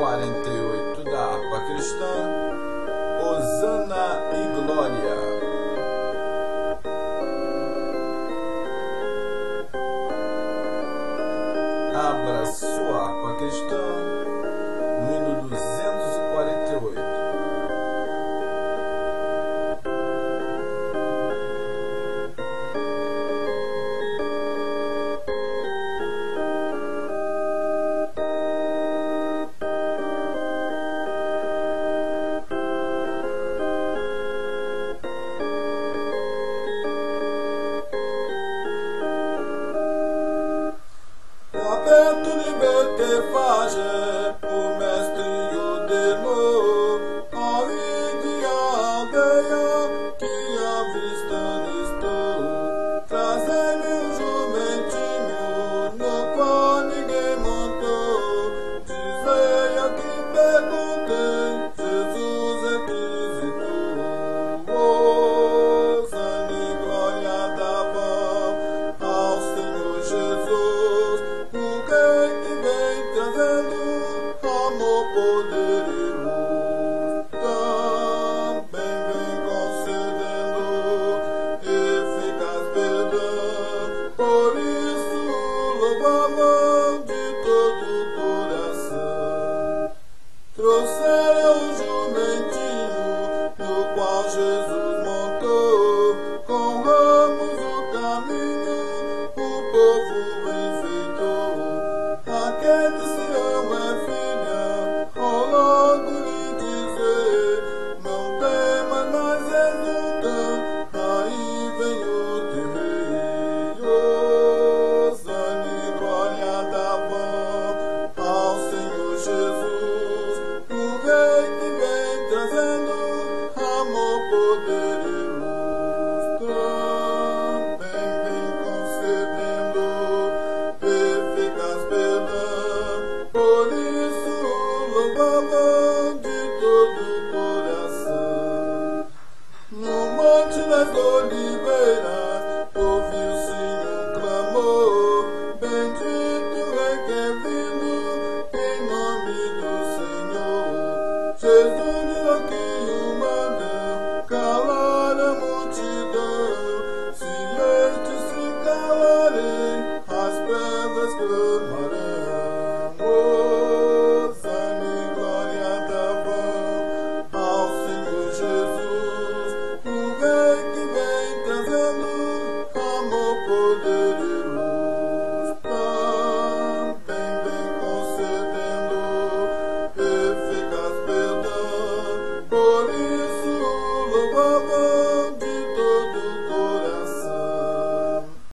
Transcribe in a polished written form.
248 da harpa cristã, Hosana e Glória. Abra sua harpa cristã no hino 248. Aperto liberte face, o mestre ordenou, a vide a aldeia que avistando estou. Trazei-me um jumentinho no qual ninguém montou. Dizei a que perguntei, Jesus é que visitou. Hosana e glória davam ao Senhor Jesus, o Rei que vem trazendo amor, poder e luz. Também vem concedendo eficaz perdão, por isso louvavam de todo o coração. Trouxeram o jumentinho no qual Jesus montou, com ramos o caminho o povo enfeitou. Aquele de Sião é filha, oh, logo lhe dizer, não temas, mas exulta, aí vem o teu rei. Hosana e glória davam ao Senhor Jesus, o Rei que vem trazendo amor, poder e luz. Também vem concedendo eficaz perdão, por isso louvavam de todo o coração. No Monte das Oliveiras ouviu-se um clamor, bendito o Rei que é vindo em nome do Senhor. Jesus diz aqui o manda calar a multidão, se estes se calarem, as pedras clamarão. Hosana e glória davam ao Senhor Jesus, o Rei que vem trazendo amor, poder e luz. Também vem concedendo eficaz perdão, por isso louvavam